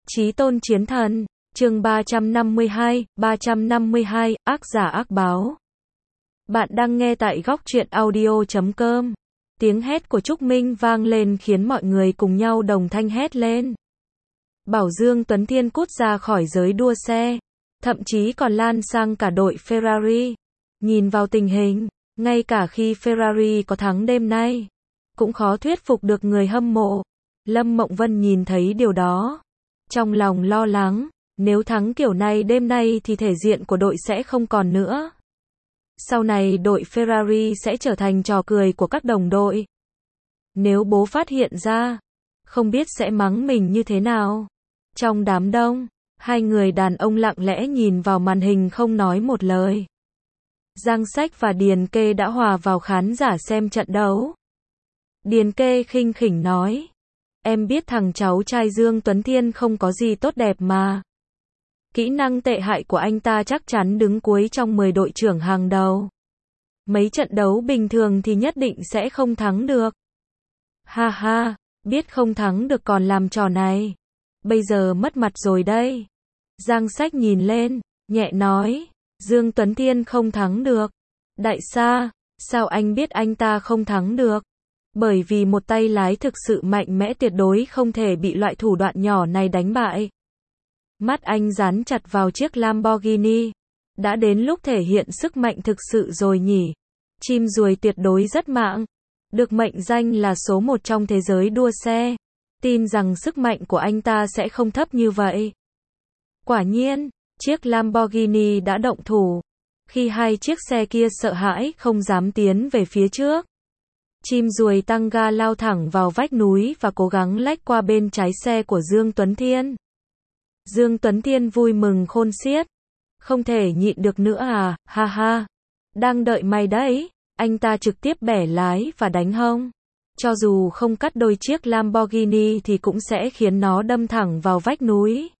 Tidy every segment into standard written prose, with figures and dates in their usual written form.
Chí tôn chiến thần, chương 352, ác giả ác báo. Bạn đang nghe tại góc truyện audio.com. Tiếng hét của Trúc Minh vang lên khiến mọi người cùng nhau đồng thanh hét lên. Bảo Dương Tuấn Thiên cút ra khỏi giới đua xe, thậm chí còn lan sang cả đội Ferrari. Nhìn vào tình hình, ngay cả khi Ferrari có thắng đêm nay, cũng khó thuyết phục được người hâm mộ. Lâm Mộng Vân nhìn thấy điều đó, trong lòng lo lắng, nếu thắng kiểu này đêm nay thì thể diện của đội sẽ không còn nữa. Sau này đội Ferrari sẽ trở thành trò cười của các đồng đội. Nếu bố phát hiện ra, không biết sẽ mắng mình như thế nào. Trong đám đông, hai người đàn ông lặng lẽ nhìn vào màn hình không nói một lời. Giang Sách và Điền Kê đã hòa vào khán giả xem trận đấu. Điền Kê khinh khỉnh nói, em biết thằng cháu trai Dương Tuấn Thiên không có gì tốt đẹp mà. Kỹ năng tệ hại của anh ta chắc chắn đứng cuối trong 10 đội trưởng hàng đầu. Mấy trận đấu bình thường thì nhất định sẽ không thắng được. Ha ha, biết không thắng được còn làm trò này. Bây giờ mất mặt rồi đây. Giang Sách nhìn lên, nhẹ nói, Dương Tuấn Thiên không thắng được. Đại ca, sao anh biết anh ta không thắng được? Bởi vì một tay lái thực sự mạnh mẽ tuyệt đối không thể bị loại thủ đoạn nhỏ này đánh bại. Mắt anh dán chặt vào chiếc Lamborghini. Đã đến lúc thể hiện sức mạnh thực sự rồi nhỉ. Chim ruồi tuyệt đối rất mạnh. Được mệnh danh là số 1 trong thế giới đua xe. Tin rằng sức mạnh của anh ta sẽ không thấp như vậy. Quả nhiên, chiếc Lamborghini đã động thủ. Khi hai chiếc xe kia sợ hãi không dám tiến về phía trước. Chim ruồi tăng ga lao thẳng vào vách núi và cố gắng lách qua bên trái xe của Dương Tuấn Thiên. Dương Tuấn Thiên vui mừng khôn xiết. Không thể nhịn được nữa à, ha ha. Đang đợi mày đấy. Anh ta trực tiếp bẻ lái và đánh hông. Cho dù không cắt đôi chiếc Lamborghini thì cũng sẽ khiến nó đâm thẳng vào vách núi.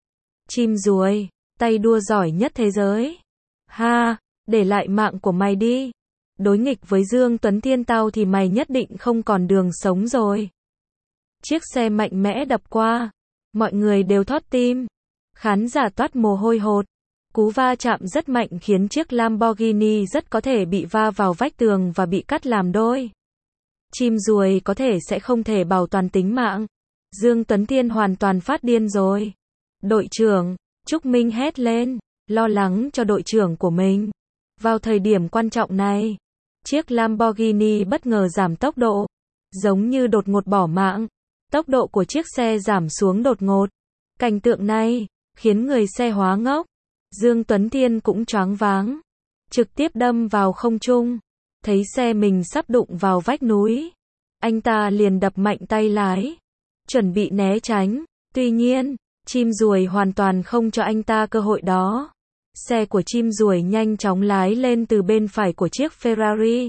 Chim ruồi, tay đua giỏi nhất thế giới. Ha, để lại mạng của mày đi. Đối nghịch với Dương Tuấn Thiên tao thì mày nhất định không còn đường sống rồi. Chiếc xe mạnh mẽ đập qua. Mọi người đều thót tim. Khán giả toát mồ hôi hột. Cú va chạm rất mạnh khiến chiếc Lamborghini rất có thể bị va vào vách tường và bị cắt làm đôi. Chim ruồi có thể sẽ không thể bảo toàn tính mạng. Dương Tuấn Thiên hoàn toàn phát điên rồi. Đội trưởng, Trúc Minh hét lên, lo lắng cho đội trưởng của mình. Vào thời điểm quan trọng này, chiếc Lamborghini bất ngờ giảm tốc độ, giống như đột ngột bỏ mạng. Tốc độ của chiếc xe giảm xuống đột ngột. Cảnh tượng này khiến người xe hóa ngốc. Dương Tuấn Thiên cũng choáng váng, trực tiếp đâm vào không trung. Thấy xe mình sắp đụng vào vách núi, anh ta liền đập mạnh tay lái, chuẩn bị né tránh. Tuy nhiên, chim ruồi hoàn toàn không cho anh ta cơ hội đó. Xe của chim ruồi nhanh chóng lái lên từ bên phải của chiếc Ferrari.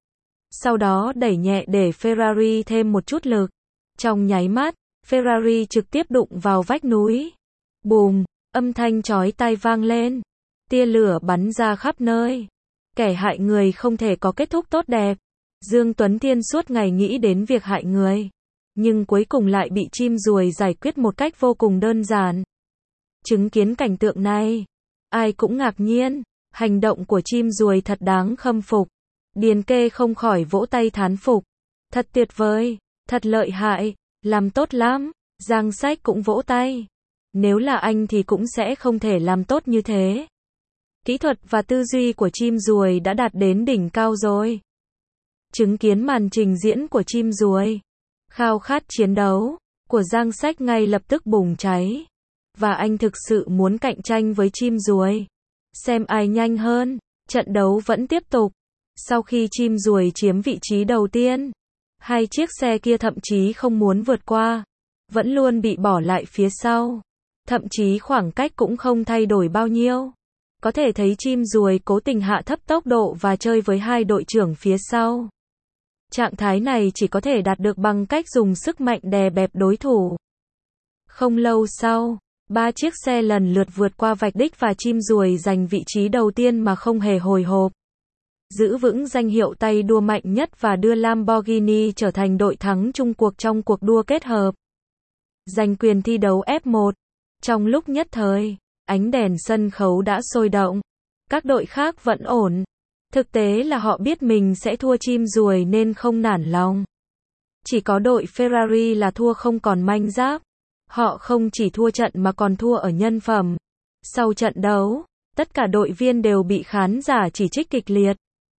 Sau đó đẩy nhẹ để Ferrari thêm một chút lực. Trong nháy mắt, Ferrari trực tiếp đụng vào vách núi. Bùm, âm thanh chói tai vang lên. Tia lửa bắn ra khắp nơi. Kẻ hại người không thể có kết thúc tốt đẹp. Dương Tuấn Thiên suốt ngày nghĩ đến việc hại người. Nhưng cuối cùng lại bị chim ruồi giải quyết một cách vô cùng đơn giản. Chứng kiến cảnh tượng này, ai cũng ngạc nhiên. Hành động của chim ruồi thật đáng khâm phục. Điền Kê không khỏi vỗ tay thán phục. Thật tuyệt vời, thật lợi hại, làm tốt lắm. Giang Sách cũng vỗ tay. Nếu là anh thì cũng sẽ không thể làm tốt như thế. Kỹ thuật và tư duy của chim ruồi đã đạt đến đỉnh cao rồi. Chứng kiến màn trình diễn của chim ruồi, khao khát chiến đấu của Giang Sách ngay lập tức bùng cháy. Và anh thực sự muốn cạnh tranh với chim ruồi. Xem ai nhanh hơn. Trận đấu vẫn tiếp tục. Sau khi chim ruồi chiếm vị trí đầu tiên, hai chiếc xe kia thậm chí không muốn vượt qua. Vẫn luôn bị bỏ lại phía sau. Thậm chí khoảng cách cũng không thay đổi bao nhiêu. Có thể thấy chim ruồi cố tình hạ thấp tốc độ và chơi với hai đội trưởng phía sau. Trạng thái này chỉ có thể đạt được bằng cách dùng sức mạnh đè bẹp đối thủ. Không lâu sau, 3 chiếc xe lần lượt vượt qua vạch đích và chim ruồi giành vị trí đầu tiên mà không hề hồi hộp. Giữ vững danh hiệu tay đua mạnh nhất và đưa Lamborghini trở thành đội thắng chung cuộc trong cuộc đua kết hợp. Giành quyền thi đấu F1. Trong lúc nhất thời, ánh đèn sân khấu đã sôi động. Các đội khác vẫn ổn. Thực tế là họ biết mình sẽ thua chim ruồi nên không nản lòng. Chỉ có đội Ferrari là thua không còn manh giáp. Họ không chỉ thua trận mà còn thua ở nhân phẩm. Sau trận đấu, tất cả đội viên đều bị khán giả chỉ trích kịch liệt.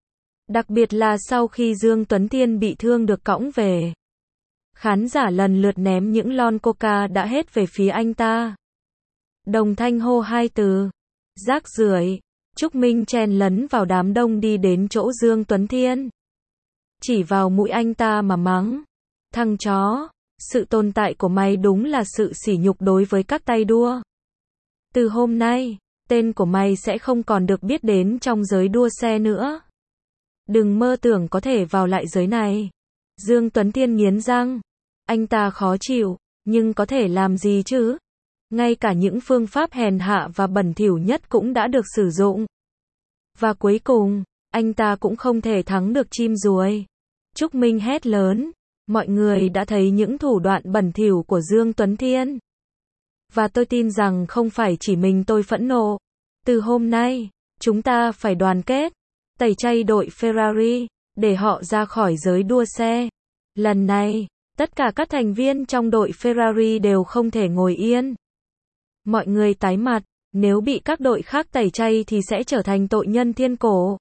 Đặc biệt là sau khi Dương Tuấn Thiên bị thương được cõng về. Khán giả lần lượt ném những lon coca đã hết về phía anh ta. Đồng thanh hô hai từ. Rác rưởi. Trúc Minh chen lấn vào đám đông đi đến chỗ Dương Tuấn Thiên. Chỉ vào mũi anh ta mà mắng. Thằng chó, sự tồn tại của mày đúng là sự sỉ nhục đối với các tay đua. Từ hôm nay, tên của mày sẽ không còn được biết đến trong giới đua xe nữa. Đừng mơ tưởng có thể vào lại giới này. Dương Tuấn Thiên nghiến răng. Anh ta khó chịu, nhưng có thể làm gì chứ? Ngay cả những phương pháp hèn hạ và bẩn thỉu nhất cũng đã được sử dụng. Và cuối cùng, anh ta cũng không thể thắng được chim ruồi. Trúc Minh hét lớn. Mọi người đã thấy những thủ đoạn bẩn thỉu của Dương Tuấn Thiên. Và tôi tin rằng không phải chỉ mình tôi phẫn nộ. Từ hôm nay, chúng ta phải đoàn kết, tẩy chay đội Ferrari, để họ ra khỏi giới đua xe. Lần này, tất cả các thành viên trong đội Ferrari đều không thể ngồi yên. Mọi người tái mặt, nếu bị các đội khác tẩy chay thì sẽ trở thành tội nhân thiên cổ.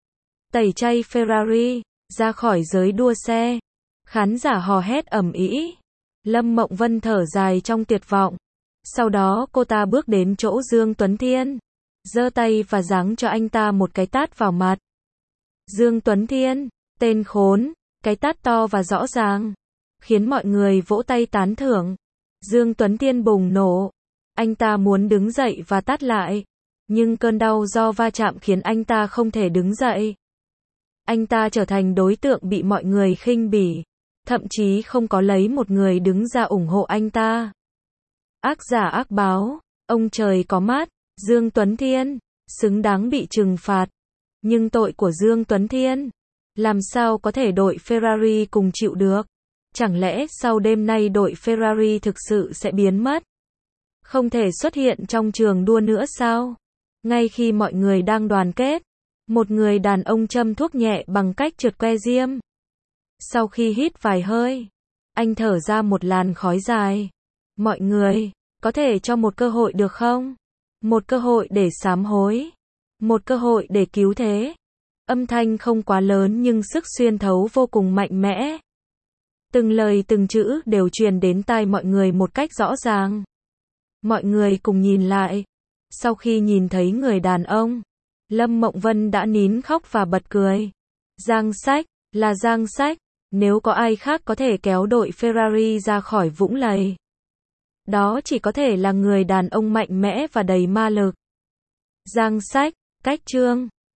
Tẩy chay Ferrari, ra khỏi giới đua xe. Khán giả hò hét ầm ĩ. Lâm Mộng Vân thở dài trong tuyệt vọng. Sau đó cô ta bước đến chỗ Dương Tuấn Thiên, giơ tay và giáng cho anh ta một cái tát vào mặt. Dương Tuấn Thiên, tên khốn, cái tát to và rõ ràng, khiến mọi người vỗ tay tán thưởng. Dương Tuấn Thiên bùng nổ. Anh ta muốn đứng dậy và tát lại, nhưng cơn đau do va chạm khiến anh ta không thể đứng dậy. Anh ta trở thành đối tượng bị mọi người khinh bỉ, thậm chí không có lấy một người đứng ra ủng hộ anh ta. Ác giả ác báo, ông trời có mắt, Dương Tuấn Thiên, xứng đáng bị trừng phạt. Nhưng tội của Dương Tuấn Thiên, làm sao có thể đội Ferrari cùng chịu được? Chẳng lẽ sau đêm nay đội Ferrari thực sự sẽ biến mất? Không thể xuất hiện trong trường đua nữa sao? Ngay khi mọi người đang đoàn kết, một người đàn ông châm thuốc nhẹ bằng cách trượt que diêm. Sau khi hít vài hơi, anh thở ra một làn khói dài. Mọi người, có thể cho một cơ hội được không? Một cơ hội để sám hối. Một cơ hội để cứu thế. Âm thanh không quá lớn nhưng sức xuyên thấu vô cùng mạnh mẽ. Từng lời từng chữ đều truyền đến tai mọi người một cách rõ ràng. Mọi người cùng nhìn lại. Sau khi nhìn thấy người đàn ông, Lâm Mộng Vân đã nín khóc và bật cười. Giang Sách, là Giang Sách. Nếu có ai khác có thể kéo đội Ferrari ra khỏi vũng lầy, đó chỉ có thể là người đàn ông mạnh mẽ và đầy ma lực. Giang Sách, cách chương